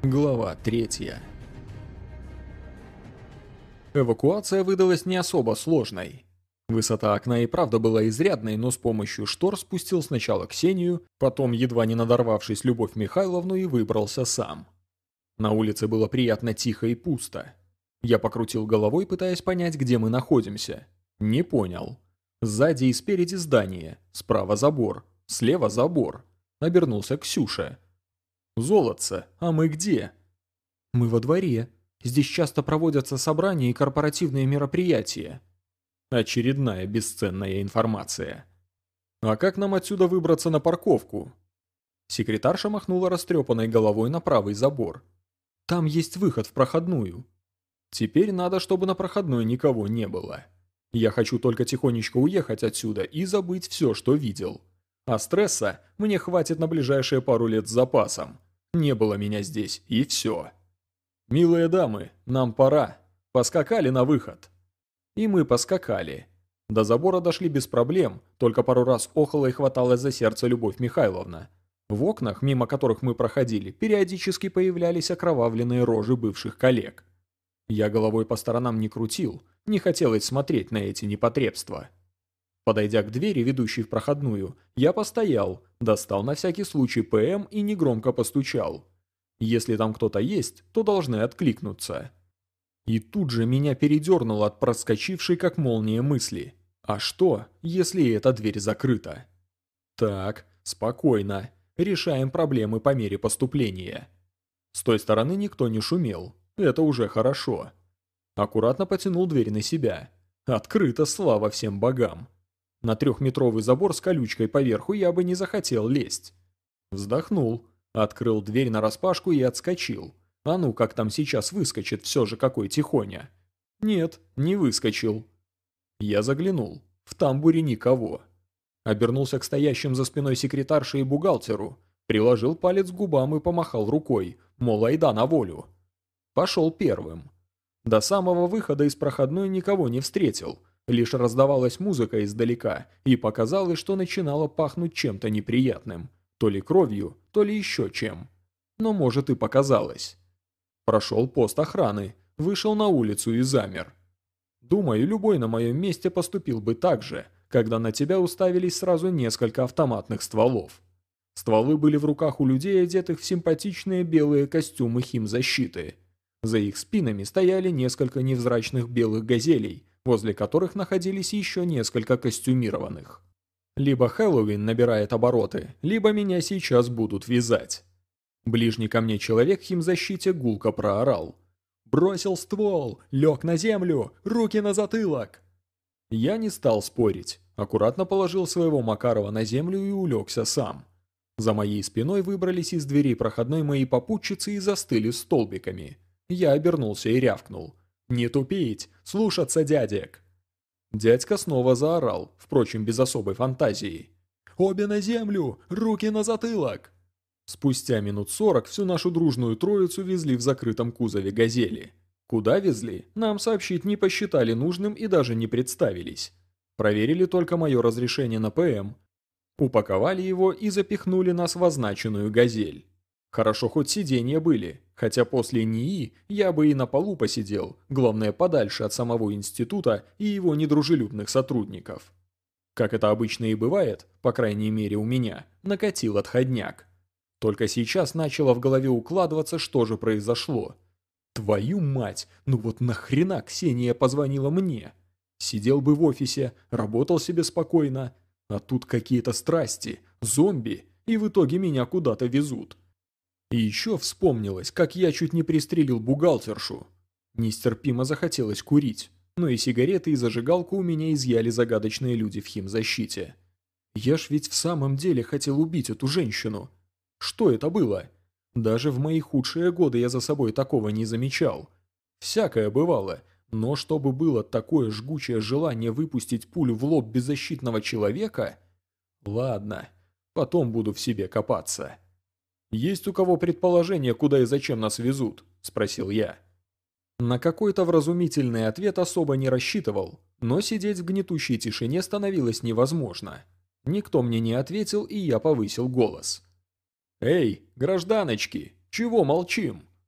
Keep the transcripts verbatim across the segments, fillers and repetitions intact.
Глава третья. Эвакуация выдалась не особо сложной. Высота окна и правда была изрядной, но с помощью штор спустил сначала Ксению, потом, едва не надорвавшись, Любовь Михайловну, и выбрался сам. На улице было приятно тихо и пусто. Я покрутил головой, пытаясь понять, где мы находимся. Не понял. Сзади и спереди здание, справа забор, слева забор. Обернулся к Ксюше. «Золотце, а мы где?» «Мы во дворе. Здесь часто проводятся собрания и корпоративные мероприятия». Очередная бесценная информация. «А как нам отсюда выбраться на парковку?» Секретарша махнула растрепанной головой на правый забор. «Там есть выход в проходную». «Теперь надо, чтобы на проходной никого не было. Я хочу только тихонечко уехать отсюда и забыть все, что видел. А стресса мне хватит на ближайшие пару лет с запасом. Не было меня здесь, и все. Милые дамы, нам пора. Поскакали на выход». И мы поскакали. До забора дошли без проблем, только пару раз охала и хваталась за сердце Любовь Михайловна. В окнах, мимо которых мы проходили, периодически появлялись окровавленные рожи бывших коллег. Я головой по сторонам не крутил, не хотелось смотреть на эти непотребства. Подойдя к двери, ведущей в проходную, я постоял, достал на всякий случай ПМ и негромко постучал. Если там кто-то есть, то должны откликнуться. И тут же меня передернуло от проскочившей как молния мысли. А что, если эта дверь закрыта? Так, спокойно. Решаем проблемы по мере поступления. С той стороны никто не шумел. Это уже хорошо. Аккуратно потянул дверь на себя. Открыто, слава всем богам. На трехметровый забор с колючкой поверху я бы не захотел лезть. Вздохнул, открыл дверь нараспашку и отскочил. А ну, как там сейчас выскочит все же какой тихоня. Нет, не выскочил. Я заглянул. В тамбуре никого. Обернулся к стоящим за спиной секретарше и бухгалтеру. Приложил палец к губам и помахал рукой, мол, айда на волю. Пошел первым. До самого выхода из проходной никого не встретил. Лишь раздавалась музыка издалека, и показалось, что начинало пахнуть чем-то неприятным. То ли кровью, то ли еще чем. Но может и показалось. Прошел пост охраны, вышел на улицу и замер. Думаю, любой на моем месте поступил бы так же, когда на тебя уставились сразу несколько автоматных стволов. Стволы были в руках у людей, одетых в симпатичные белые костюмы химзащиты. За их спинами стояли несколько невзрачных белых газелей, возле которых находились еще несколько костюмированных. Либо Хэллоуин набирает обороты, либо меня сейчас будут вязать. Ближний ко мне человек в химзащите гулко проорал. «Бросил ствол! Лег на землю! Руки на затылок!» Я не стал спорить, аккуратно положил своего Макарова на землю и улегся сам. За моей спиной выбрались из дверей проходной мои попутчицы и застыли столбиками. Я обернулся и рявкнул. «Не тупить! Слушаться дядек!» Дядька снова заорал, впрочем, без особой фантазии. «Обе на землю! Руки на затылок!» Спустя минут сорок всю нашу дружную троицу везли в закрытом кузове «Газели». Куда везли, нам сообщить не посчитали нужным и даже не представились. Проверили только мое разрешение на ПМ. Упаковали его и запихнули нас в означенную «Газель». Хорошо хоть сиденья были, хотя после НИИ я бы и на полу посидел, главное подальше от самого института и его недружелюбных сотрудников. Как это обычно и бывает, по крайней мере у меня, накатил отходняк. Только сейчас начало в голове укладываться, что же произошло. Твою мать, ну вот нахрена Ксения позвонила мне? Сидел бы в офисе, работал себе спокойно, а тут какие-то страсти, зомби, и в итоге меня куда-то везут. И еще вспомнилось, как я чуть не пристрелил бухгалтершу. Нестерпимо захотелось курить, но и сигареты, и зажигалку у меня изъяли загадочные люди в химзащите. Я ж ведь в самом деле хотел убить эту женщину. Что это было? Даже в мои худшие годы я за собой такого не замечал. Всякое бывало, но чтобы было такое жгучее желание выпустить пулю в лоб беззащитного человека? Ладно, потом буду в себе копаться. «Есть у кого предположение, куда и зачем нас везут?» – спросил я. На какой-то вразумительный ответ особо не рассчитывал, но сидеть в гнетущей тишине становилось невозможно. Никто мне не ответил, и я повысил голос. «Эй, гражданочки, чего молчим?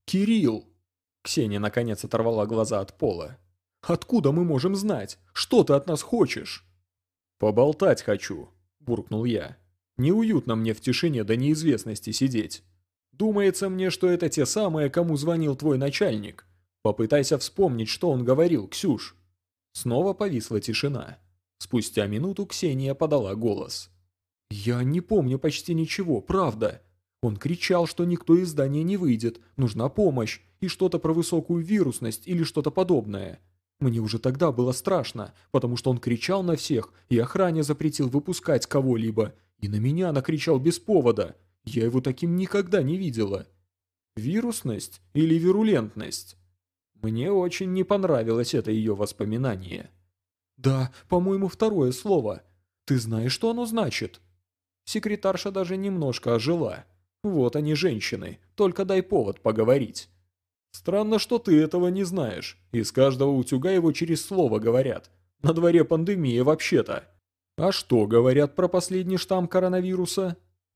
«Кирилл!» Ксения наконец оторвала глаза от пола. «Откуда мы можем знать? Что ты от нас хочешь?» «Поболтать хочу», – буркнул я. «Неуютно мне в тишине до неизвестности сидеть. Думается мне, что это те самые, кому звонил твой начальник. Попытайся вспомнить, что он говорил, Ксюш». Снова повисла тишина. Спустя минуту Ксения подала голос. «Я не помню почти ничего, правда. Он кричал, что никто из здания не выйдет, нужна помощь, и что-то про высокую вирусность или что-то подобное. Мне уже тогда было страшно, потому что он кричал на всех, и охране запретил выпускать кого-либо, и на меня накричал без повода. Я его таким никогда не видела. Вирусность или вирулентность? Мне очень не понравилось это ее воспоминание. Да, по-моему, второе слово. Ты знаешь, что оно значит? Секретарша даже немножко ожила. Вот они, женщины, только дай повод поговорить. Странно, что ты этого не знаешь. Из каждого утюга его через слово говорят. На дворе пандемия вообще-то. А что говорят про последний штамм коронавируса?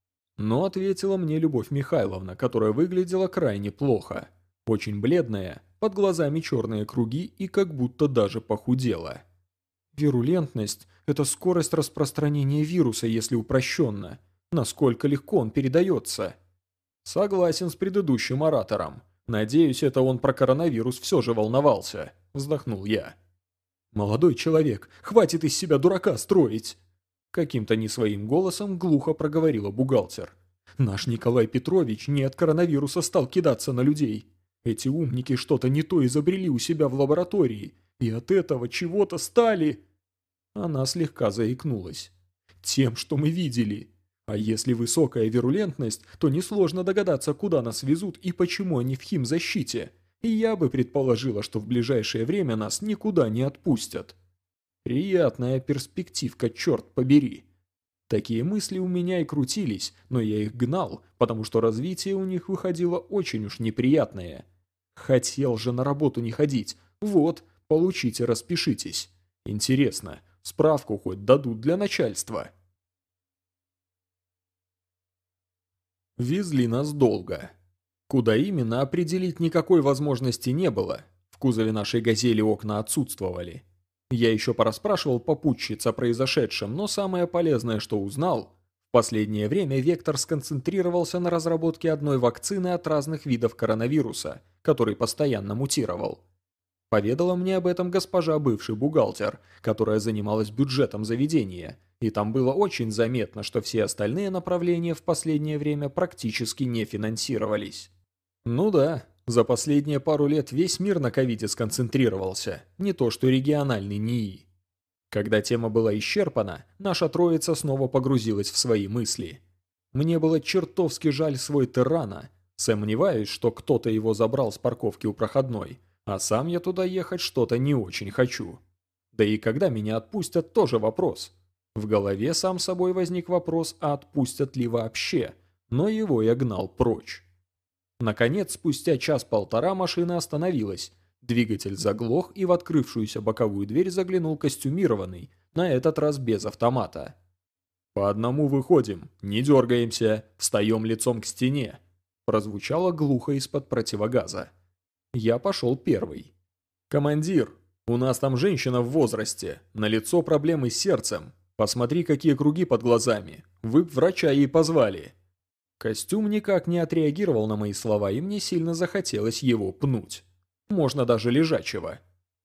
Но ответила мне Любовь Михайловна, которая выглядела крайне плохо. Очень бледная, под глазами черные круги и как будто даже похудела. Вирулентность – это скорость распространения вируса, если упрощенно. Насколько легко он передается. Согласен с предыдущим оратором. Надеюсь, это он про коронавирус все же волновался, вздохнул я. Молодой человек, хватит из себя дурака строить. Каким-то не своим голосом глухо проговорила бухгалтер. Наш Николай Петрович не от коронавируса стал кидаться на людей. Эти умники что-то не то изобрели у себя в лаборатории, и от этого чего-то стали... Она слегка заикнулась. Тем, что мы видели. А если высокая вирулентность, то несложно догадаться, куда нас везут и почему они в химзащите. И я бы предположила, что в ближайшее время нас никуда не отпустят. Приятная перспективка, черт побери. Такие мысли у меня и крутились, но я их гнал, потому что развитие у них выходило очень уж неприятное. Хотел же на работу не ходить. Вот, получите, распишитесь. Интересно, справку хоть дадут для начальства? Везли нас долго. Куда именно, определить никакой возможности не было. В кузове нашей «Газели» окна отсутствовали. Я еще порасспрашивал попутчиц о произошедшем, но самое полезное, что узнал, в последнее время Вектор сконцентрировался на разработке одной вакцины от разных видов коронавируса, который постоянно мутировал. Поведала мне об этом госпожа бывший бухгалтер, которая занималась бюджетом заведения, и там было очень заметно, что все остальные направления в последнее время практически не финансировались. Ну да, за последние пару лет весь мир на ковиде сконцентрировался, не то что региональный НИИ. Когда тема была исчерпана, наша троица снова погрузилась в свои мысли. Мне было чертовски жаль свой Террана, сомневаюсь, что кто-то его забрал с парковки у проходной, а сам я туда ехать что-то не очень хочу. Да и когда меня отпустят, тоже вопрос. В голове сам собой возник вопрос, а отпустят ли вообще, но его я гнал прочь. Наконец, спустя час-полтора машина остановилась, двигатель заглох, и в открывшуюся боковую дверь заглянул костюмированный, на этот раз без автомата. «По одному выходим, не дергаемся, встаем лицом к стене», прозвучало глухо из-под противогаза. Я пошел первый. «Командир, у нас там женщина в возрасте, налицо проблемы с сердцем. Посмотри, какие круги под глазами. Вы б врача ей позвали». Костюм никак не отреагировал на мои слова, и мне сильно захотелось его пнуть. Можно даже лежачего.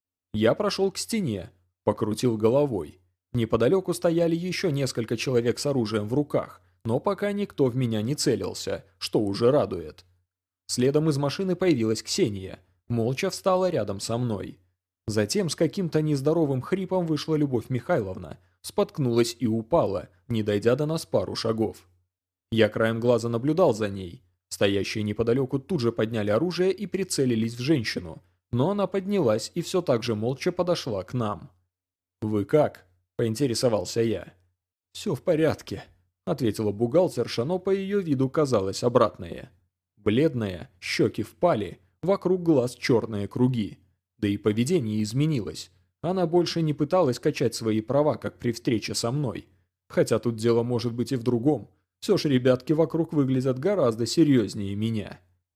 Я прошел к стене, покрутил головой. Неподалеку стояли еще несколько человек с оружием в руках, но пока никто в меня не целился, что уже радует. Следом из машины появилась Ксения, молча встала рядом со мной. Затем с каким-то нездоровым хрипом вышла Любовь Михайловна, споткнулась и упала, не дойдя до нас пару шагов. Я краем глаза наблюдал за ней. Стоящие неподалеку тут же подняли оружие и прицелились в женщину, но она поднялась и все так же молча подошла к нам. «Вы как?» – поинтересовался я. «Все в порядке», – ответила бухгалтерша, но по ее виду казалось обратное. Бледная, щеки впали, вокруг глаз черные круги. Да и поведение изменилось. Она больше не пыталась качать свои права, как при встрече со мной. Хотя тут дело может быть и в другом. Все ж ребятки вокруг выглядят гораздо серьезнее меня.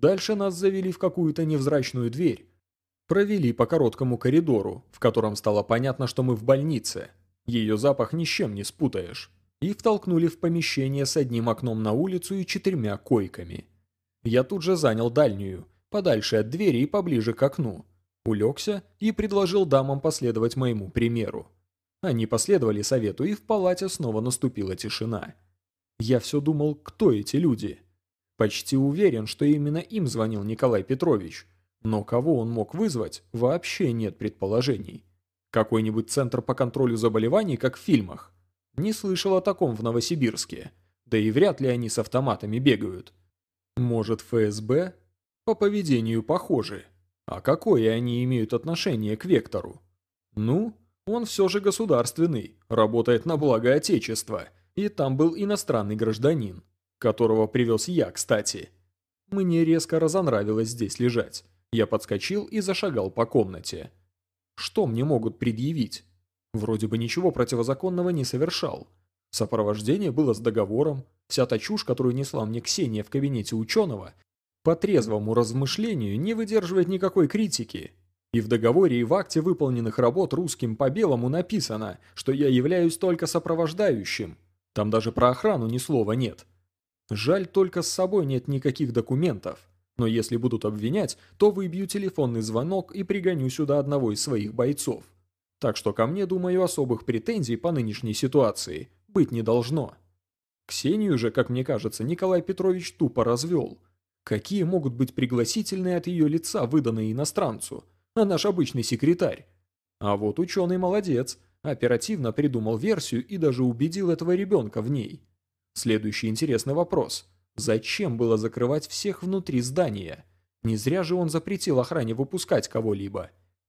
Дальше нас завели в какую-то невзрачную дверь. Провели по короткому коридору, в котором стало понятно, что мы в больнице. Ее запах ни с чем не спутаешь. И втолкнули в помещение с одним окном на улицу и четырьмя койками. Я тут же занял дальнюю, подальше от двери и поближе к окну. Улегся и предложил дамам последовать моему примеру. Они последовали совету, и в палате снова наступила тишина. Я все думал, кто эти люди. Почти уверен, что именно им звонил Николай Петрович. Но кого он мог вызвать, вообще нет предположений. Какой-нибудь центр по контролю заболеваний, как в фильмах. Не слышал о таком в Новосибирске. Да и вряд ли они с автоматами бегают. Может, эф эс бэ? По поведению похожи. А какое они имеют отношение к Вектору? Ну, он все же государственный, работает на благо Отечества. И там был иностранный гражданин, которого привез я, кстати. Мне резко разонравилось здесь лежать. Я подскочил и зашагал по комнате. Что мне могут предъявить? Вроде бы ничего противозаконного не совершал. Сопровождение было с договором. Вся та чушь, которую несла мне Ксения в кабинете ученого, по трезвому размышлению не выдерживает никакой критики. И в договоре, и в акте выполненных работ русским по белому написано, что я являюсь только сопровождающим. Там даже про охрану ни слова нет. Жаль, только с собой нет никаких документов. Но если будут обвинять, то выбью телефонный звонок и пригоню сюда одного из своих бойцов. Так что ко мне, думаю, особых претензий по нынешней ситуации быть не должно. Ксению же, как мне кажется, Николай Петрович тупо развел. Какие могут быть пригласительные от ее лица, выданные иностранцу? А наш обычный секретарь? А вот ученый молодец, оперативно придумал версию и даже убедил этого ребенка в ней. Следующий интересный вопрос. Зачем было закрывать всех внутри здания? Не зря же он запретил охране выпускать кого-либо.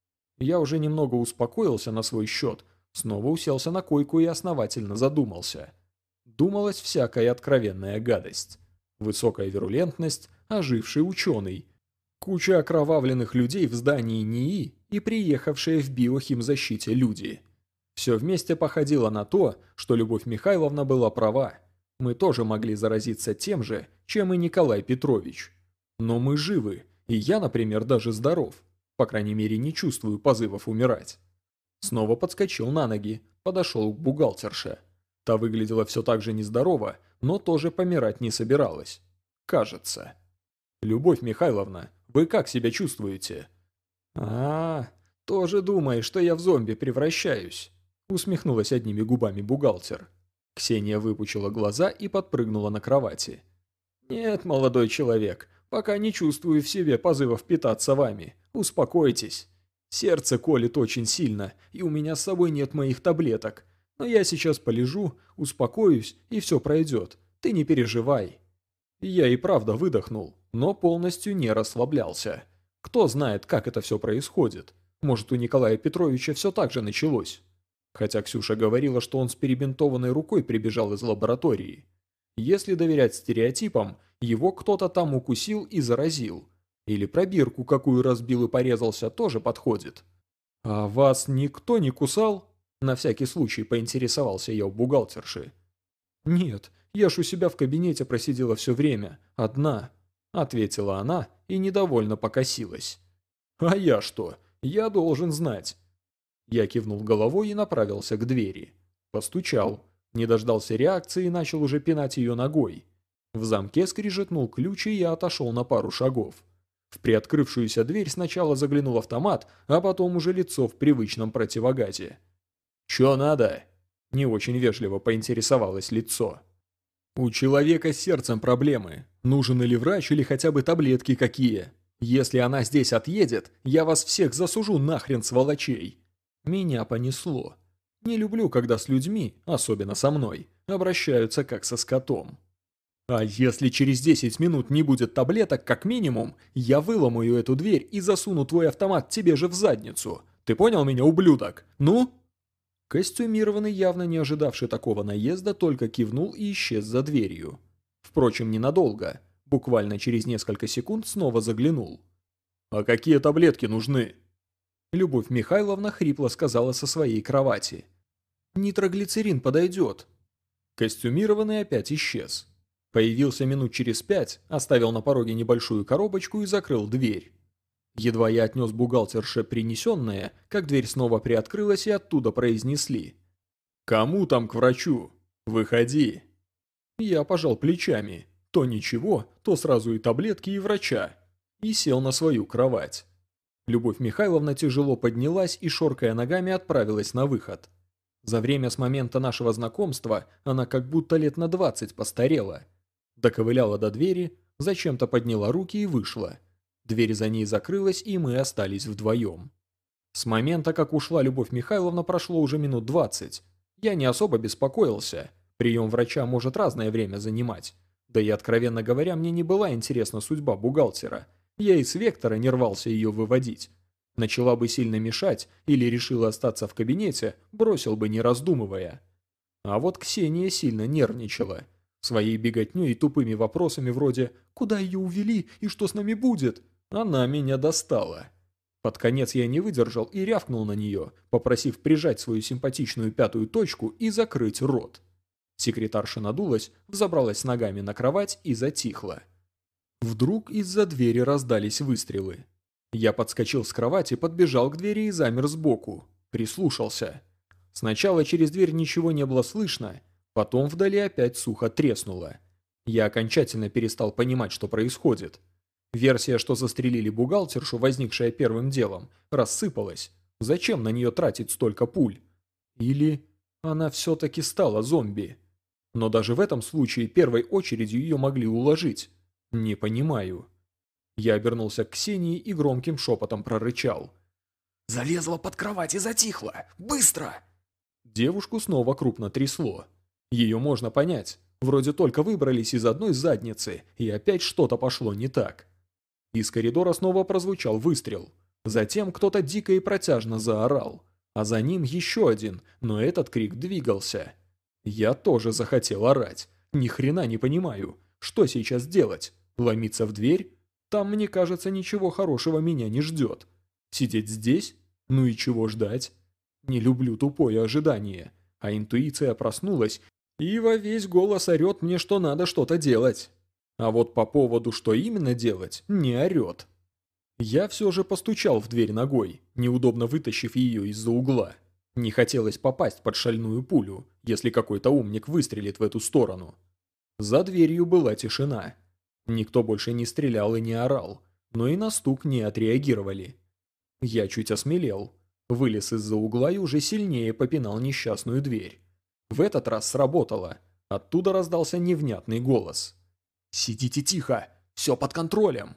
Я уже немного успокоился на свой счет, снова уселся на койку и основательно задумался. Думалась всякая откровенная гадость. Высокая вирулентность, оживший ученый. Куча окровавленных людей в здании НИИ и приехавшие в биохимзащите люди. Все вместе походило на то, что Любовь Михайловна была права. Мы тоже могли заразиться тем же, чем и Николай Петрович. Но мы живы, и я, например, даже здоров. По крайней мере, не чувствую позывов умирать. Снова подскочил на ноги, подошел к бухгалтерше. Та выглядела все так же нездорово, но тоже помирать не собиралась. Кажется. «Любовь Михайловна, вы как себя чувствуете?» «А, тоже думаешь, что я в зомби превращаюсь?» Усмехнулась одними губами бухгалтер. Ксения выпучила глаза и подпрыгнула на кровати. «Нет, молодой человек, пока не чувствую в себе позывов питаться вами. Успокойтесь. Сердце колет очень сильно, и у меня с собой нет моих таблеток. Но я сейчас полежу, успокоюсь, и все пройдет. Ты не переживай». Я и правда выдохнул, но полностью не расслаблялся. Кто знает, как это все происходит. Может, у Николая Петровича все так же началось. Хотя Ксюша говорила, что он с перебинтованной рукой прибежал из лаборатории. Если доверять стереотипам, его кто-то там укусил и заразил. Или пробирку какую разбил и порезался, тоже подходит. «А вас никто не кусал?» На всякий случай поинтересовался я у бухгалтерши. «Нет, я ж у себя в кабинете просидела все время, одна», ответила она и недовольно покосилась. «А я что? Я должен знать». Я кивнул головой и направился к двери. Постучал. Не дождался реакции и начал уже пинать ее ногой. В замке скрижетнул ключ, и я отошел на пару шагов. В приоткрывшуюся дверь сначала заглянул автомат, а потом уже лицо в привычном противогазе. «Чё надо?» – не очень вежливо поинтересовалось лицо. «У человека с сердцем проблемы. Нужен или врач, или хотя бы таблетки какие. Если она здесь отъедет, я вас всех засужу нахрен, сволочей». Меня понесло. Не люблю, когда с людьми, особенно со мной, обращаются как со скотом. А если через десять минут не будет таблеток, как минимум, я выломаю эту дверь и засуну твой автомат тебе же в задницу. Ты понял меня, ублюдок? Ну?» Костюмированный, явно не ожидавший такого наезда, только кивнул и исчез за дверью. Впрочем, ненадолго. Буквально через несколько секунд снова заглянул. «А какие таблетки нужны?» Любовь Михайловна хрипло сказала со своей кровати. «Нитроглицерин подойдет». Костюмированный опять исчез. Появился минут через пять, оставил на пороге небольшую коробочку и закрыл дверь. Едва я отнес бухгалтерше принесенное, как дверь снова приоткрылась и оттуда произнесли: «Кому там к врачу? Выходи!» Я пожал плечами. То ничего, то сразу и таблетки, и врача. И сел на свою кровать. Любовь Михайловна тяжело поднялась и, шоркая ногами, отправилась на выход. За время с момента нашего знакомства она как будто лет на двадцать постарела. Доковыляла до двери, зачем-то подняла руки и вышла. Дверь за ней закрылась, и мы остались вдвоем. С момента, как ушла Любовь Михайловна, прошло уже минут двадцать. Я не особо беспокоился. Прием врача может разное время занимать. Да и, откровенно говоря, мне не была интересна судьба бухгалтера. Я и с вектора не рвался ее выводить. Начала бы сильно мешать или решила остаться в кабинете, бросил бы не раздумывая. А вот Ксения сильно нервничала. Своей беготней и тупыми вопросами вроде «Куда ее увели и что с нами будет?» Она меня достала. Под конец я не выдержал и рявкнул на нее, попросив прижать свою симпатичную пятую точку и закрыть рот. Секретарша надулась, взобралась ногами на кровать и затихла. Вдруг из-за двери раздались выстрелы. Я подскочил с кровати, подбежал к двери и замер сбоку. Прислушался. Сначала через дверь ничего не было слышно, потом вдали опять сухо треснуло. Я окончательно перестал понимать, что происходит. Версия, что застрелили бухгалтершу, возникшая первым делом, рассыпалась. Зачем на нее тратить столько пуль? Или она все-таки стала зомби? Но даже в этом случае первой очередью ее могли уложить. Не понимаю. Я обернулся к Ксении и громким шепотом прорычал: «Залезла под кровать и затихла! Быстро!» Девушку снова крупно трясло. Ее можно понять. Вроде только выбрались из одной задницы, и опять что-то пошло не так. Из коридора снова прозвучал выстрел. Затем кто-то дико и протяжно заорал. А за ним еще один, но этот крик двигался. Я тоже захотел орать. Ни хрена не понимаю, что сейчас делать? Ломиться в дверь? Там, мне кажется, ничего хорошего меня не ждет. Сидеть здесь? Ну и чего ждать? Не люблю тупое ожидание. А интуиция проснулась и во весь голос орет мне, что надо что-то делать. А вот по поводу, что именно делать, не орет. Я все же постучал в дверь ногой, неудобно вытащив ее из-за угла. Не хотелось попасть под шальную пулю, если какой-то умник выстрелит в эту сторону. За дверью была тишина. Никто больше не стрелял и не орал, но и на стук не отреагировали. Я чуть осмелел, вылез из-за угла и уже сильнее попинал несчастную дверь. В этот раз сработало. Оттуда раздался невнятный голос. «Сидите тихо! Все под контролем!»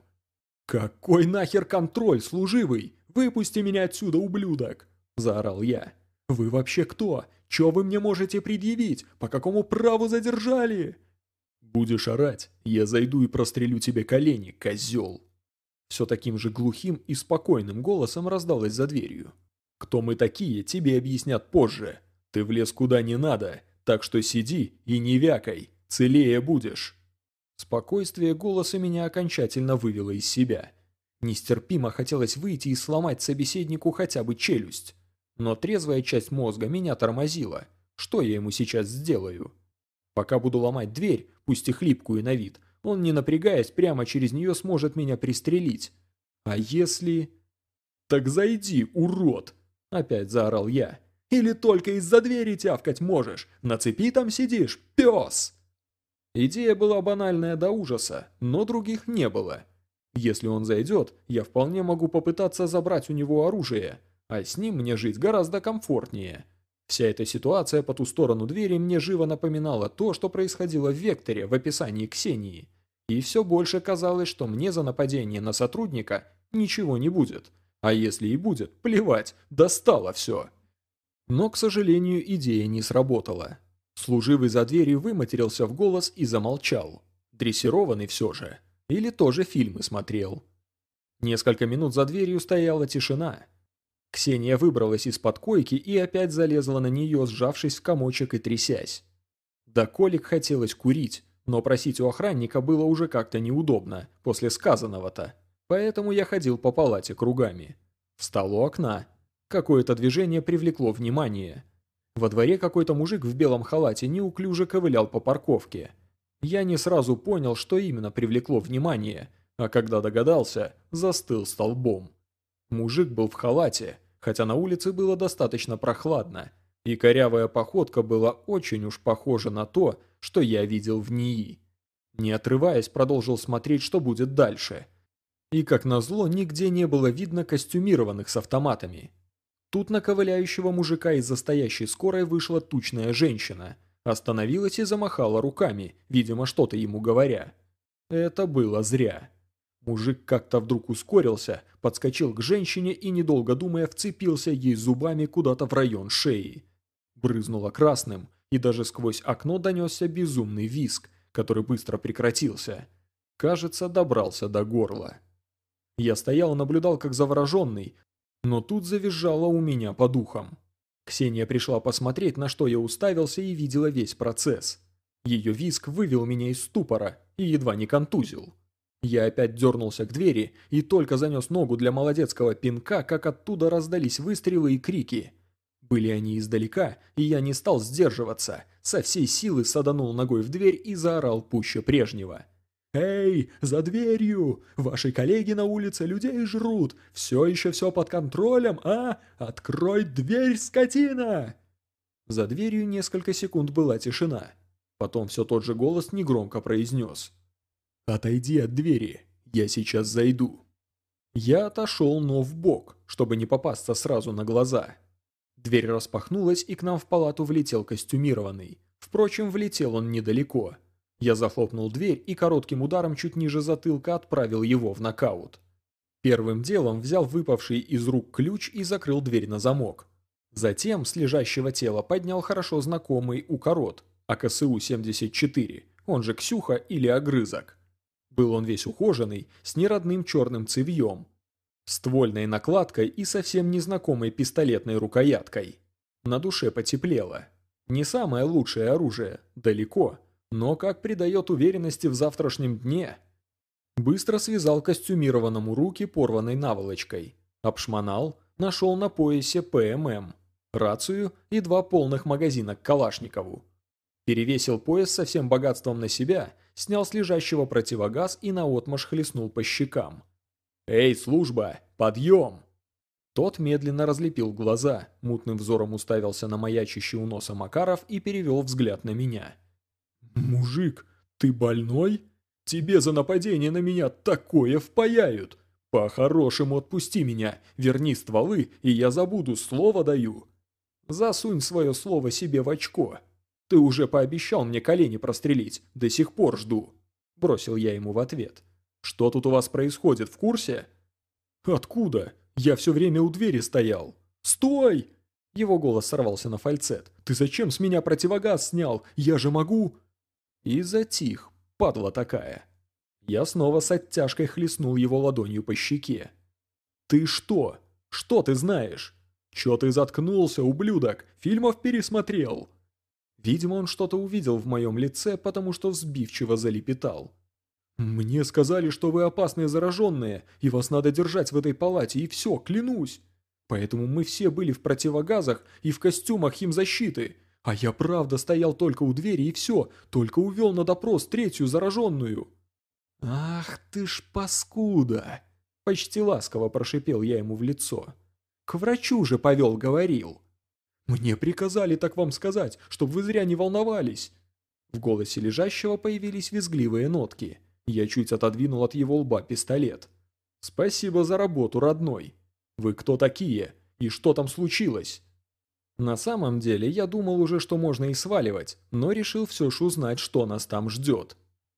«Какой нахер контроль, служивый? Выпусти меня отсюда, ублюдок!» – заорал я. «Вы вообще кто? Че вы мне можете предъявить? По какому праву задержали?» «Будешь орать, я зайду и прострелю тебе колени, козел!» Все таким же глухим и спокойным голосом раздалось за дверью. «Кто мы такие, тебе объяснят позже. Ты влез куда не надо, так что сиди и не вякай, целее будешь». Спокойствие голоса меня окончательно вывело из себя. Нестерпимо хотелось выйти и сломать собеседнику хотя бы челюсть. Но трезвая часть мозга меня тормозила. Что я ему сейчас сделаю? Пока буду ломать дверь, пусть и хлипкую на вид, он, не напрягаясь, прямо через нее сможет меня пристрелить. А если... «Так зайди, урод!» – опять заорал я. «Или только из-за двери тявкать можешь? На цепи там сидишь, пес!» Идея была банальная до ужаса, но других не было. Если он зайдет, я вполне могу попытаться забрать у него оружие, а с ним мне жить гораздо комфортнее. Вся эта ситуация по ту сторону двери мне живо напоминала то, что происходило в Векторе в описании Ксении. И все больше казалось, что мне за нападение на сотрудника ничего не будет. А если и будет, плевать, достало все. Но, к сожалению, идея не сработала. Служивый за дверью выматерился в голос и замолчал. Дрессированный все же. Или тоже фильмы смотрел. Несколько минут за дверью стояла тишина. Ксения выбралась из-под койки и опять залезла на нее, сжавшись в комочек и трясясь. До колик хотелось курить, но просить у охранника было уже как-то неудобно, после сказанного-то. Поэтому я ходил по палате кругами. Встал у окна. Какое-то движение привлекло внимание. Во дворе какой-то мужик в белом халате неуклюже ковылял по парковке. Я не сразу понял, что именно привлекло внимание, а когда догадался, застыл столбом. Мужик был в халате, хотя на улице было достаточно прохладно, и корявая походка была очень уж похожа на то, что я видел в НИИ. Не отрываясь, продолжил смотреть, что будет дальше. И, как назло, нигде не было видно костюмированных с автоматами. Тут на ковыляющего мужика из-за стоящей скорой вышла тучная женщина. Остановилась и замахала руками, видимо, что-то ему говоря. Это было зря. Мужик как-то вдруг ускорился, подскочил к женщине и, недолго думая, вцепился ей зубами куда-то в район шеи. Брызнуло красным, и даже сквозь окно донесся безумный визг, который быстро прекратился. Кажется, добрался до горла. Я стоял и наблюдал как завороженный, но тут завизжало у меня по духам. Ксения пришла посмотреть, на что я уставился, и видела весь процесс. Ее визг вывел меня из ступора и едва не контузил. Я опять дернулся к двери и только занес ногу для молодецкого пинка, как оттуда раздались выстрелы и крики. Были они издалека, и я не стал сдерживаться, со всей силы саданул ногой в дверь и заорал пуще прежнего. «Эй, за дверью! Ваши коллеги на улице людей жрут! Все еще все под контролем, а? Открой дверь, скотина!» За дверью несколько секунд была тишина. Потом все тот же голос негромко произнес: «Отойди от двери, я сейчас зайду». Я отошел, но вбок, чтобы не попасться сразу на глаза. Дверь распахнулась, и к нам в палату влетел костюмированный. Впрочем, влетел он недалеко. Я захлопнул дверь и коротким ударом чуть ниже затылка отправил его в нокаут. Первым делом взял выпавший из рук ключ и закрыл дверь на замок. Затем с лежащего тела поднял хорошо знакомый укорот, а ка эс у семьдесят четыре, он же Ксюха или Огрызок. Был он весь ухоженный, с неродным черным цевьем, ствольной накладкой и совсем незнакомой пистолетной рукояткой. На душе потеплело. Не самое лучшее оружие, далеко, но как придает уверенности в завтрашнем дне. Быстро связал костюмированному руки порванной наволочкой. Обшмонал, нашел на поясе пэ эм эм, рацию и два полных магазина к Калашникову. Перевесил пояс со всем богатством на себя, снял с лежащего противогаз и наотмашь хлестнул по щекам. «Эй, служба, подъем!» Тот медленно разлепил глаза, мутным взором уставился на маячащий у носа Макаров и перевел взгляд на меня. «Мужик, ты больной? Тебе за нападение на меня такое впаяют! По-хорошему отпусти меня, верни стволы, и я забуду, слово даю. Засунь свое слово себе в очко. Ты уже пообещал мне колени прострелить, до сих пор жду», – бросил я ему в ответ. «Что тут у вас происходит, в курсе?» «Откуда? Я все время у двери стоял». «Стой!» Его голос сорвался на фальцет. «Ты зачем с меня противогаз снял? Я же могу...» И затих, падла такая. Я снова с оттяжкой хлестнул его ладонью по щеке. «Ты что? Что ты знаешь? Чё ты заткнулся, ублюдок? Фильмов пересмотрел?» Видимо, он что-то увидел в моем лице, потому что взбивчиво залепетал. «Мне сказали, что вы опасные зараженные, и вас надо держать в этой палате, и все, клянусь. Поэтому мы все были в противогазах и в костюмах химзащиты, а я правда стоял только у двери и все, только увел на допрос третью зараженную». «Ах ты ж паскуда!» – почти ласково прошипел я ему в лицо. «К врачу же повел, говорил». «Мне приказали так вам сказать, чтобы вы зря не волновались». В голосе лежащего появились визгливые нотки. Я чуть отодвинул от его лба пистолет. «Спасибо за работу, родной. Вы кто такие? И что там случилось?» На самом деле, я думал уже, что можно и сваливать, но решил все ж узнать, что нас там ждет.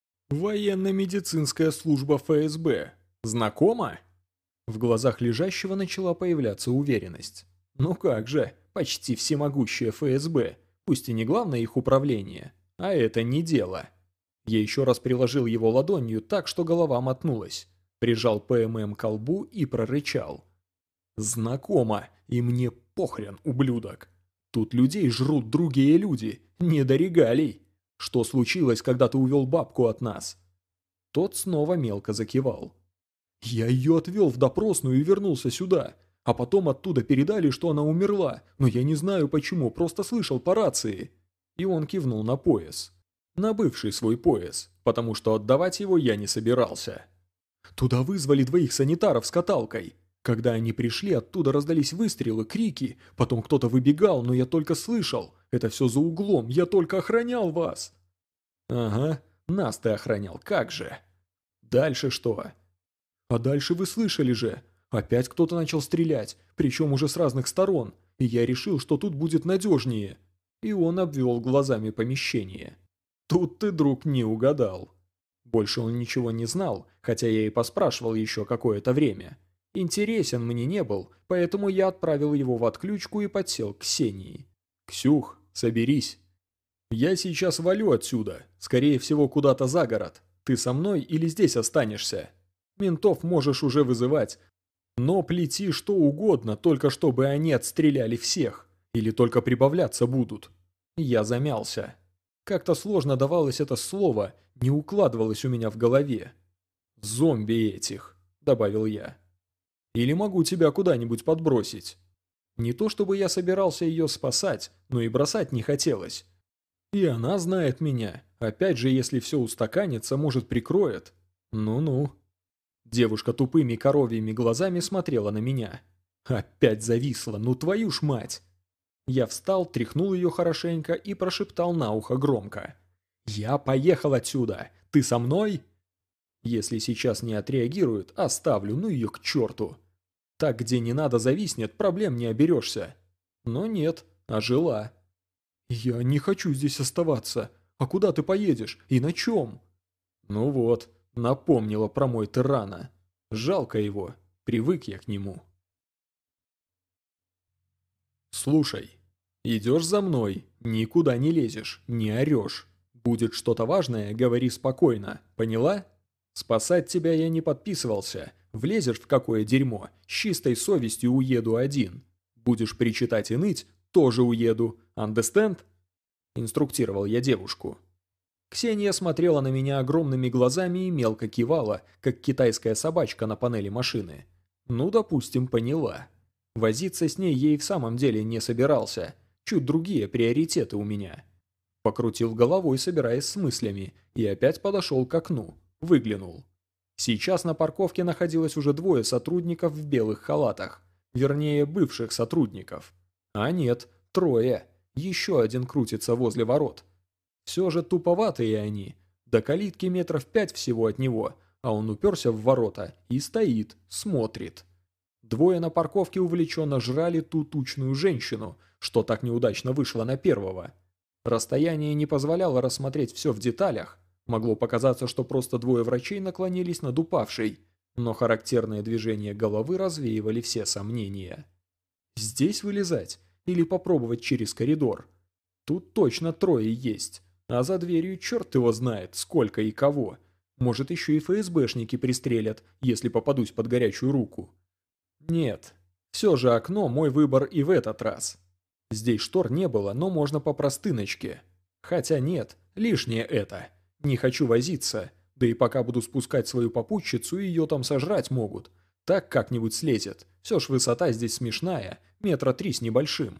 «Военно-медицинская служба эф эс бэ. Знакомо?» В глазах лежащего начала появляться уверенность. «Ну как же, почти всемогущее эф эс бэ, пусть и не главное их управление, а это не дело». Я еще раз приложил его ладонью так, что голова мотнулась, прижал пэ эм эм к колбу и прорычал. «Знакомо, и мне похрен, ублюдок. Тут людей жрут другие люди, не до регалий. Что случилось, когда ты увел бабку от нас?» Тот снова мелко закивал. «Я ее отвел в допросную и вернулся сюда, а потом оттуда передали, что она умерла, но я не знаю почему, просто слышал по рации». И он кивнул на пояс. На бывший свой пояс, потому что отдавать его я не собирался. Туда вызвали двоих санитаров с каталкой. Когда они пришли, оттуда раздались выстрелы, крики, потом кто-то выбегал, но я только слышал. Это все за углом, я только охранял вас. Ага, нас ты охранял, как же. Дальше что? А дальше вы слышали же. Опять кто-то начал стрелять, причем уже с разных сторон, и я решил, что тут будет надежнее. И он обвел глазами помещение. Тут ты, друг, не угадал. Больше он ничего не знал, хотя я и поспрашивал еще какое-то время. Интересен мне не был, поэтому я отправил его в отключку и подсел к Ксении. «Ксюх, соберись. Я сейчас валю отсюда, скорее всего куда-то за город. Ты со мной или здесь останешься? Ментов можешь уже вызывать, но плети что угодно, только чтобы они отстреляли всех, или только прибавляться будут». Я замялся. Как-то сложно давалось это слово, не укладывалось у меня в голове. «Зомби этих», — добавил я. «Или могу тебя куда-нибудь подбросить». Не то чтобы я собирался ее спасать, но и бросать не хотелось. И она знает меня. Опять же, если все устаканится, может, прикроет. Ну-ну. Девушка тупыми коровьими глазами смотрела на меня. Опять зависла, ну твою ж мать. Я встал, тряхнул ее хорошенько и прошептал на ухо громко. «Я поехал отсюда! Ты со мной?» Если сейчас не отреагирует, оставлю, ну ее к черту. Так, где не надо зависнет, проблем не оберешься. Но нет, ожила. «Я не хочу здесь оставаться. А куда ты поедешь? И на чем?» Ну вот, напомнила про мой тирана. Жалко его, привык я к нему. «Слушай, идешь за мной, никуда не лезешь, не орешь. Будет что-то важное, говори спокойно, поняла? Спасать тебя я не подписывался. Влезешь в какое дерьмо, с чистой совестью уеду один. Будешь причитать и ныть, тоже уеду. Understand?» Инструктировал я девушку. Ксения смотрела на меня огромными глазами и мелко кивала, как китайская собачка на панели машины. Ну, допустим, поняла. Возиться с ней ей в самом деле не собирался. Чуть другие приоритеты у меня. Покрутил головой, собираясь с мыслями, и опять подошел к окну. Выглянул. Сейчас на парковке находилось уже двое сотрудников в белых халатах. Вернее, бывших сотрудников. А нет, трое. Еще один крутится возле ворот. Все же туповатые они. До калитки метров пять всего от него, а он уперся в ворота и стоит, смотрит. Двое на парковке увлеченно жрали ту тучную женщину, что так неудачно вышло на первого. Расстояние не позволяло рассмотреть все в деталях. Могло показаться, что просто двое врачей наклонились над упавшей, но характерные движения головы развеивали все сомнения. Здесь вылезать или попробовать через коридор? Тут точно трое есть, а за дверью черт его знает, сколько и кого. Может, еще и ФСБшники пристрелят, если попадусь под горячую руку. Нет, все же окно мой выбор и в этот раз. Здесь штор не было, но можно по простыночке. Хотя нет, лишнее это. Не хочу возиться, да и пока буду спускать свою попутчицу, ее там сожрать могут. Так как-нибудь слезет, все ж высота здесь смешная, метра три с небольшим.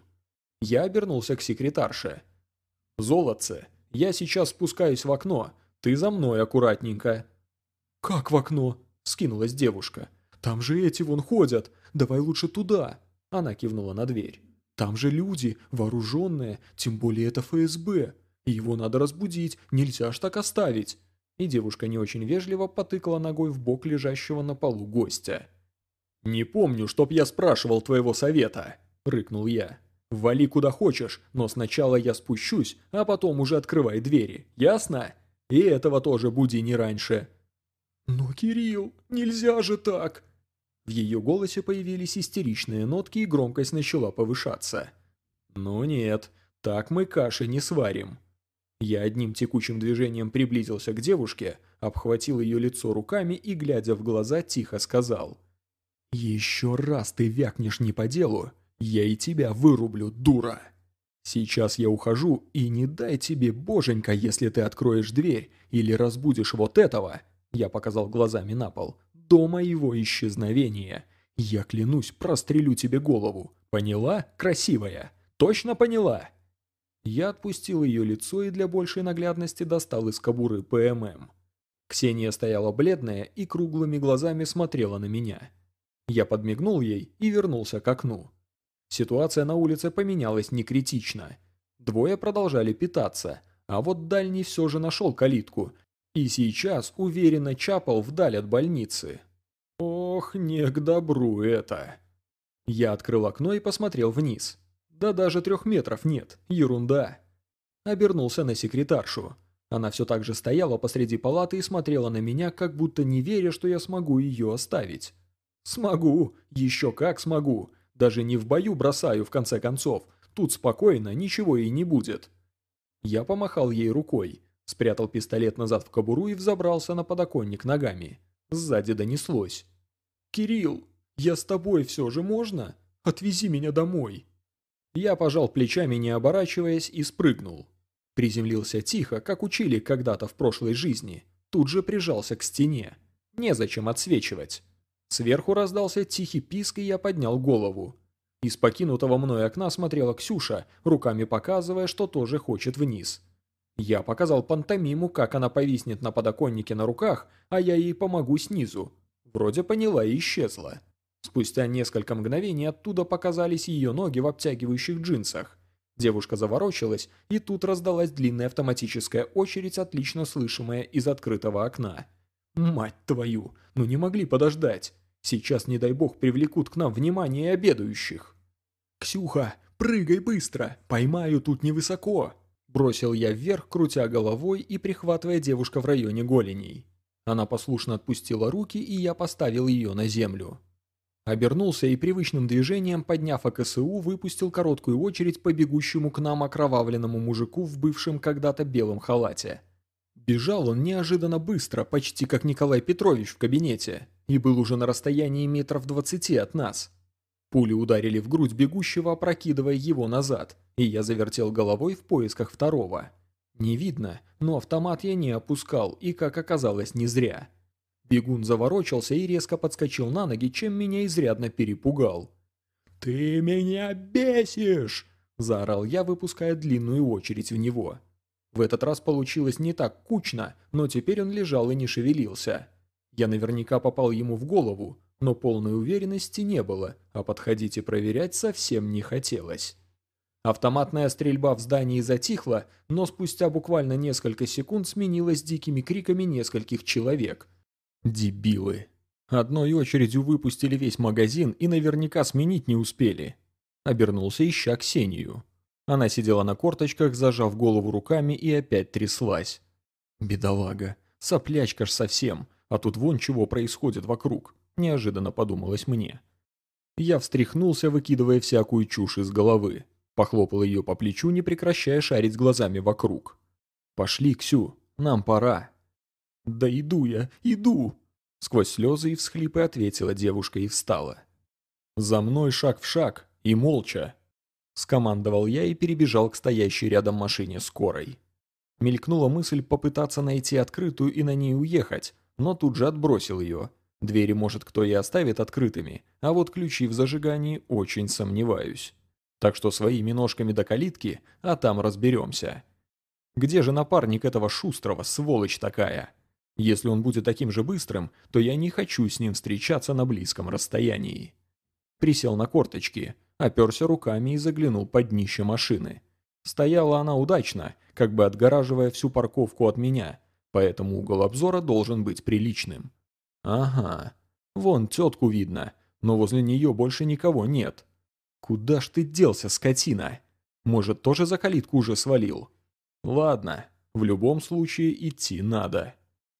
Я обернулся к секретарше. «Золотце, я сейчас спускаюсь в окно, ты за мной аккуратненько». «Как в окно?» – скинулась девушка. «Там же эти вон ходят, давай лучше туда». Она кивнула на дверь. «Там же люди, вооруженные, тем более это ФСБ. И его надо разбудить, нельзя ж так оставить». И девушка не очень вежливо потыкала ногой в бок лежащего на полу гостя. «Не помню, чтоб я спрашивал твоего совета», – рыкнул я. «Вали куда хочешь, но сначала я спущусь, а потом уже открывай двери, ясно? И этого тоже буди не раньше». «Но, Кирилл, нельзя же так!» В ее голосе появились истеричные нотки, и громкость начала повышаться. «Ну нет, так мы каши не сварим». Я одним текучим движением приблизился к девушке, обхватил ее лицо руками и, глядя в глаза, тихо сказал: «Еще раз ты вякнешь не по делу, я и тебя вырублю, дура. Сейчас я ухожу, и не дай тебе, боженька, если ты откроешь дверь или разбудишь вот этого», я показал глазами на пол, «до моего исчезновения. Я клянусь, прострелю тебе голову. Поняла, красивая? Точно поняла?» Я отпустил ее лицо и для большей наглядности достал из кобуры ПММ. Ксения стояла бледная и круглыми глазами смотрела на меня. Я подмигнул ей и вернулся к окну. Ситуация на улице поменялась не критично. Двое продолжали питаться, а вот дальний все же нашел калитку и сейчас уверенно чапал вдаль от больницы. Ох, не к добру это. Я открыл окно и посмотрел вниз. Да даже трех метров нет, ерунда. Обернулся на секретаршу. Она все так же стояла посреди палаты и смотрела на меня, как будто не веря, что я смогу ее оставить. Смогу, еще как смогу. Даже не в бою бросаю, в конце концов. Тут спокойно, ничего и не будет. Я помахал ей рукой, спрятал пистолет назад в кобуру и взобрался на подоконник ногами. Сзади донеслось. «Кирилл, я с тобой все же можно? Отвези меня домой». Я пожал плечами, не оборачиваясь, и спрыгнул. Приземлился тихо, как учили когда-то в прошлой жизни. Тут же прижался к стене. Незачем отсвечивать. Сверху раздался тихий писк, и я поднял голову. Из покинутого мной окна смотрела Ксюша, руками показывая, что тоже хочет вниз. Я показал пантомиму, как она повиснет на подоконнике на руках, а я ей помогу снизу. Вроде поняла и исчезла. Спустя несколько мгновений оттуда показались ее ноги в обтягивающих джинсах. Девушка заворочилась, и тут раздалась длинная автоматическая очередь, отлично слышимая из открытого окна. «Мать твою, ну не могли подождать! Сейчас, не дай бог, привлекут к нам внимание обедающих!» «Ксюха, прыгай быстро! Поймаю тут невысоко!» Бросил я вверх, крутя головой и прихватывая девушку в районе голеней. Она послушно отпустила руки, и я поставил ее на землю. Обернулся и привычным движением, подняв АКСУ, выпустил короткую очередь по бегущему к нам окровавленному мужику в бывшем когда-то белом халате. Бежал он неожиданно быстро, почти как Николай Петрович в кабинете, и был уже на расстоянии метров двадцати от нас. Пули ударили в грудь бегущего, опрокидывая его назад, и я завертел головой в поисках второго. Не видно, но автомат я не опускал, и, как оказалось, не зря. Бегун заворочался и резко подскочил на ноги, чем меня изрядно перепугал. «Ты меня бесишь!» – заорал я, выпуская длинную очередь в него. В этот раз получилось не так кучно, но теперь он лежал и не шевелился. Я наверняка попал ему в голову, но полной уверенности не было, а подходить и проверять совсем не хотелось. Автоматная стрельба в здании затихла, но спустя буквально несколько секунд сменилась дикими криками нескольких человек. Дебилы. Одной очередью выпустили весь магазин и наверняка сменить не успели. Обернулся, ища Ксению. Она сидела на корточках, зажав голову руками, и опять тряслась. Бедолага, соплячка ж совсем, а тут вон чего происходит вокруг, неожиданно подумалось мне. Я встряхнулся, выкидывая всякую чушь из головы. Похлопал ее по плечу, не прекращая шарить глазами вокруг. «Пошли, Ксю, нам пора». «Да иду я, иду!» Сквозь слезы и всхлипы ответила девушка и встала. «За мной шаг в шаг и молча!» Скомандовал я и перебежал к стоящей рядом машине скорой. Мелькнула мысль попытаться найти открытую и на ней уехать, но тут же отбросил ее. Двери, может, кто и оставит открытыми, а вот ключи в зажигании очень сомневаюсь. Так что своими ножками до калитки, а там разберемся. Где же напарник этого шустрого, сволочь такая? Если он будет таким же быстрым, то я не хочу с ним встречаться на близком расстоянии. Присел на корточки, оперся руками и заглянул под днище машины. Стояла она удачно, как бы отгораживая всю парковку от меня, поэтому угол обзора должен быть приличным. Ага, вон тетку видно, но возле нее больше никого нет. Куда ж ты делся, скотина? Может, тоже за калитку уже свалил? Ладно, в любом случае идти надо.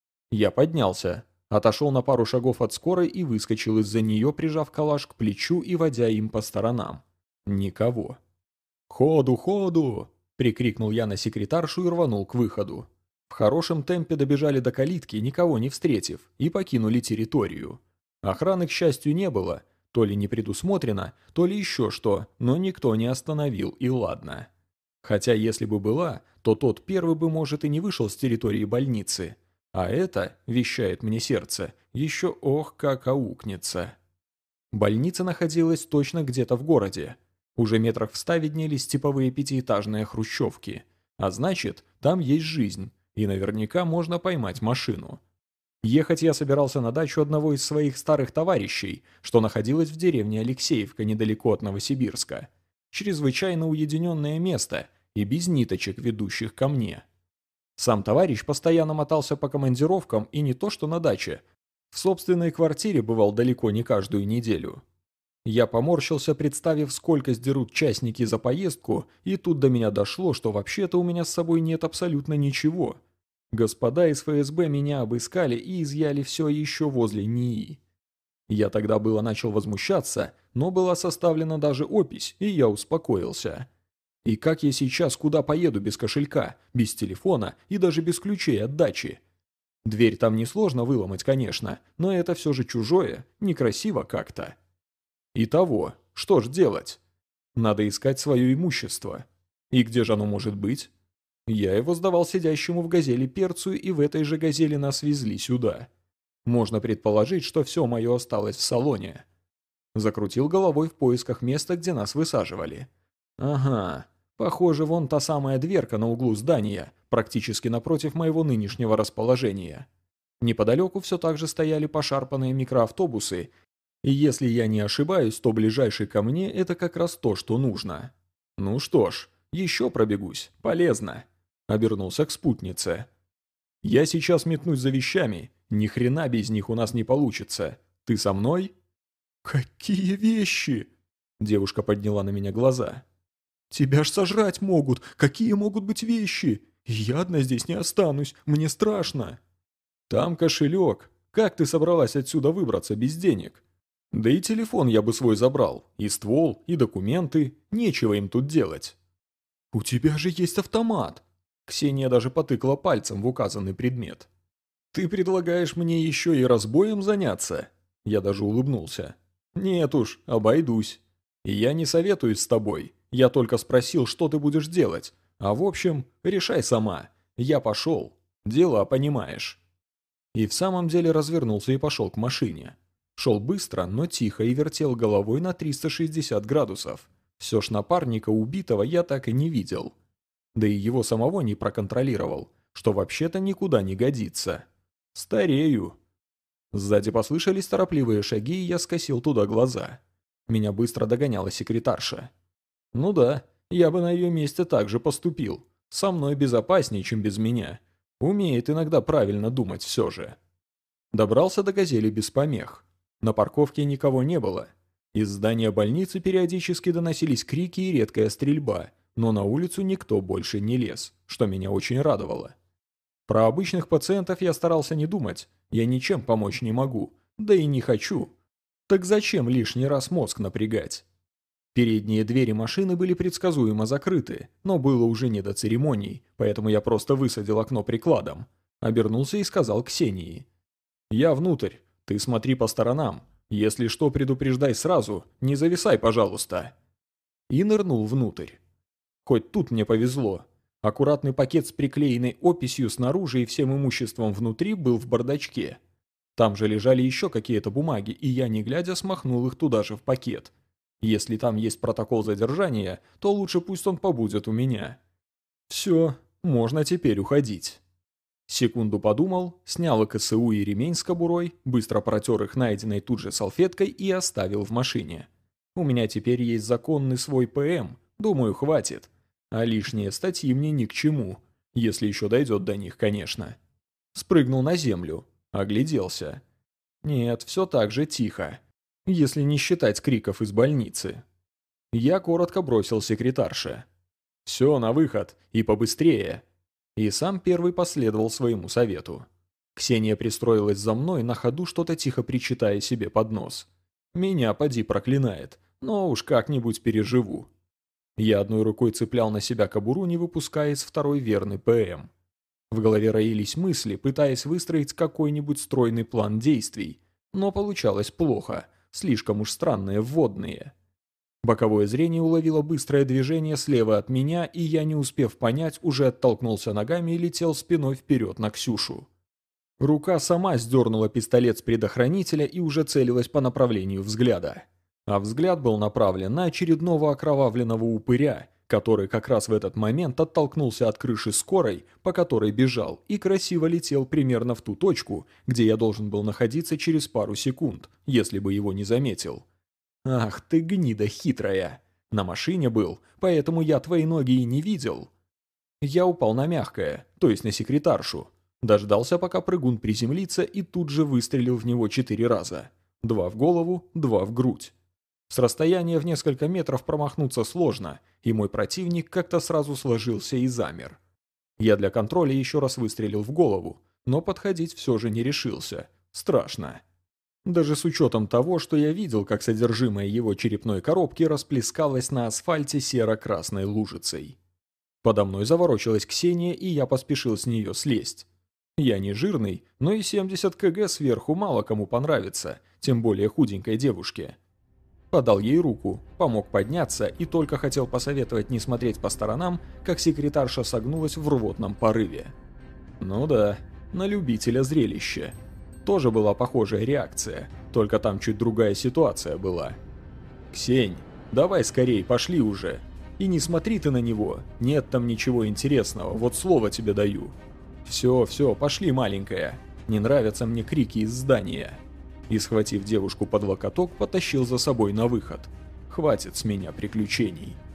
Я поднялся, отошел на пару шагов от скорой и выскочил из-за нее, прижав калаш к плечу и водя им по сторонам. Никого. «Ходу, ходу!» – прикрикнул я на секретаршу и рванул к выходу. В хорошем темпе добежали до калитки, никого не встретив, и покинули территорию. Охраны, к счастью, не было, то ли не предусмотрено, то ли еще что, но никто не остановил, и ладно. Хотя если бы была, то тот первый бы, может, и не вышел с территории больницы. А это, вещает мне сердце, еще ох как аукнется. Больница находилась точно где-то в городе. Уже метрах в ста виднелись типовые пятиэтажные хрущевки. А значит, там есть жизнь, и наверняка можно поймать машину. Ехать я собирался на дачу одного из своих старых товарищей, что находилось в деревне Алексеевка недалеко от Новосибирска. Чрезвычайно уединенное место и без ниточек, ведущих ко мне. Сам товарищ постоянно мотался по командировкам и не то что на даче. В собственной квартире бывал далеко не каждую неделю. Я поморщился, представив, сколько сдерут частники за поездку, и тут до меня дошло, что вообще-то у меня с собой нет абсолютно ничего. Господа из эф эс бэ меня обыскали и изъяли все еще возле НИИ. Я тогда было начал возмущаться, но была составлена даже опись, и я успокоился. И как я сейчас куда поеду без кошелька, без телефона и даже без ключей от дачи? Дверь там несложно выломать, конечно, но это все же чужое, некрасиво как-то. Итого, что ж делать? Надо искать свое имущество. И где же оно может быть? Я его сдавал сидящему в газели перцу, и в этой же газели нас везли сюда. Можно предположить, что все мое осталось в салоне. Закрутил головой в поисках места, где нас высаживали. Ага, похоже, вон та самая дверка на углу здания, практически напротив моего нынешнего расположения. Неподалеку все так же стояли пошарпанные микроавтобусы, и если я не ошибаюсь, то ближайший ко мне это как раз то, что нужно. Ну что ж, еще пробегусь, полезно. Обернулся к спутнице. Я сейчас метнусь за вещами, ни хрена без них у нас не получится. Ты со мной? Какие вещи? Девушка подняла на меня глаза. Тебя ж сожрать могут, какие могут быть вещи? Я одна здесь не останусь, мне страшно. Там кошелек, как ты собралась отсюда выбраться без денег? Да и телефон я бы свой забрал, и ствол, и документы, нечего им тут делать. У тебя же есть автомат. Ксения даже потыкала пальцем в указанный предмет. «Ты предлагаешь мне еще и разбоем заняться?» Я даже улыбнулся. «Нет уж, обойдусь. И я не советуюсь с тобой. Я только спросил, что ты будешь делать. А в общем, решай сама. Я пошел. Дела понимаешь». И в самом деле развернулся и пошел к машине. Шел быстро, но тихо и вертел головой на триста шестьдесят градусов. Все ж напарника убитого я так и не видел. Да и его самого не проконтролировал, что вообще-то никуда не годится. Старею. Сзади послышались торопливые шаги, и я скосил туда глаза. Меня быстро догоняла секретарша. Ну да, я бы на ее месте так же поступил. Со мной безопаснее, чем без меня. Умеет иногда правильно думать все же. Добрался до «Газели» без помех. На парковке никого не было. Из здания больницы периодически доносились крики и редкая стрельба, но на улицу никто больше не лез, что меня очень радовало. Про обычных пациентов я старался не думать, я ничем помочь не могу, да и не хочу. Так зачем лишний раз мозг напрягать? Передние двери машины были предсказуемо закрыты, но было уже не до церемоний, поэтому я просто высадил окно прикладом. Обернулся и сказал Ксении. «Я внутрь, ты смотри по сторонам, если что, предупреждай сразу, не зависай, пожалуйста». И нырнул внутрь. Хоть тут мне повезло. Аккуратный пакет с приклеенной описью снаружи и всем имуществом внутри был в бардачке. Там же лежали еще какие-то бумаги, и я, не глядя, смахнул их туда же в пакет. Если там есть протокол задержания, то лучше пусть он побудет у меня. Все, можно теперь уходить. Секунду подумал, снял ка эс у и ремень с кобурой, быстро протер их найденной тут же салфеткой и оставил в машине. У меня теперь есть законный свой пэ эм, думаю, хватит. А лишние статьи мне ни к чему, если еще дойдет до них, конечно. Спрыгнул на землю, огляделся. Нет, все так же тихо, если не считать криков из больницы. Я коротко бросил секретарше. «Все, на выход, и побыстрее!» И сам первый последовал своему совету. Ксения пристроилась за мной, на ходу что-то тихо причитая себе под нос. Меня поди проклинает, но уж как-нибудь переживу. Я одной рукой цеплял на себя кобуру, не выпуская из второй верный пэ эм. В голове роились мысли, пытаясь выстроить какой-нибудь стройный план действий, но получалось плохо, слишком уж странные вводные. Боковое зрение уловило быстрое движение слева от меня, и я, не успев понять, уже оттолкнулся ногами и летел спиной вперед на Ксюшу. Рука сама сдернула пистолет с предохранителя и уже целилась по направлению взгляда. А взгляд был направлен на очередного окровавленного упыря, который как раз в этот момент оттолкнулся от крыши скорой, по которой бежал, и красиво летел примерно в ту точку, где я должен был находиться через пару секунд, если бы его не заметил. «Ах ты гнида хитрая! На машине был, поэтому я твои ноги и не видел». Я упал на мягкое, то есть на секретаршу. Дождался, пока прыгун приземлится, и тут же выстрелил в него четыре раза. Два в голову, два в грудь. С расстояния в несколько метров промахнуться сложно, и мой противник как-то сразу сложился и замер. Я для контроля еще раз выстрелил в голову, но подходить все же не решился. Страшно. Даже с учетом того, что я видел, как содержимое его черепной коробки расплескалось на асфальте серо-красной лужицей. Подо мной заворочилась Ксения, и я поспешил с нее слезть. Я не жирный, но и семьдесят килограмм сверху мало кому понравится, тем более худенькой девушке. Подал ей руку, помог подняться и только хотел посоветовать не смотреть по сторонам, как секретарша согнулась в рвотном порыве. Ну да, на любителя зрелища. Тоже была похожая реакция, только там чуть другая ситуация была. «Ксень, давай скорей, пошли уже. И не смотри ты на него, нет там ничего интересного, вот слово тебе даю. Все, все, пошли, маленькая, не нравятся мне крики из здания». И, схватив девушку под локоток, потащил за собой на выход. Хватит с меня приключений.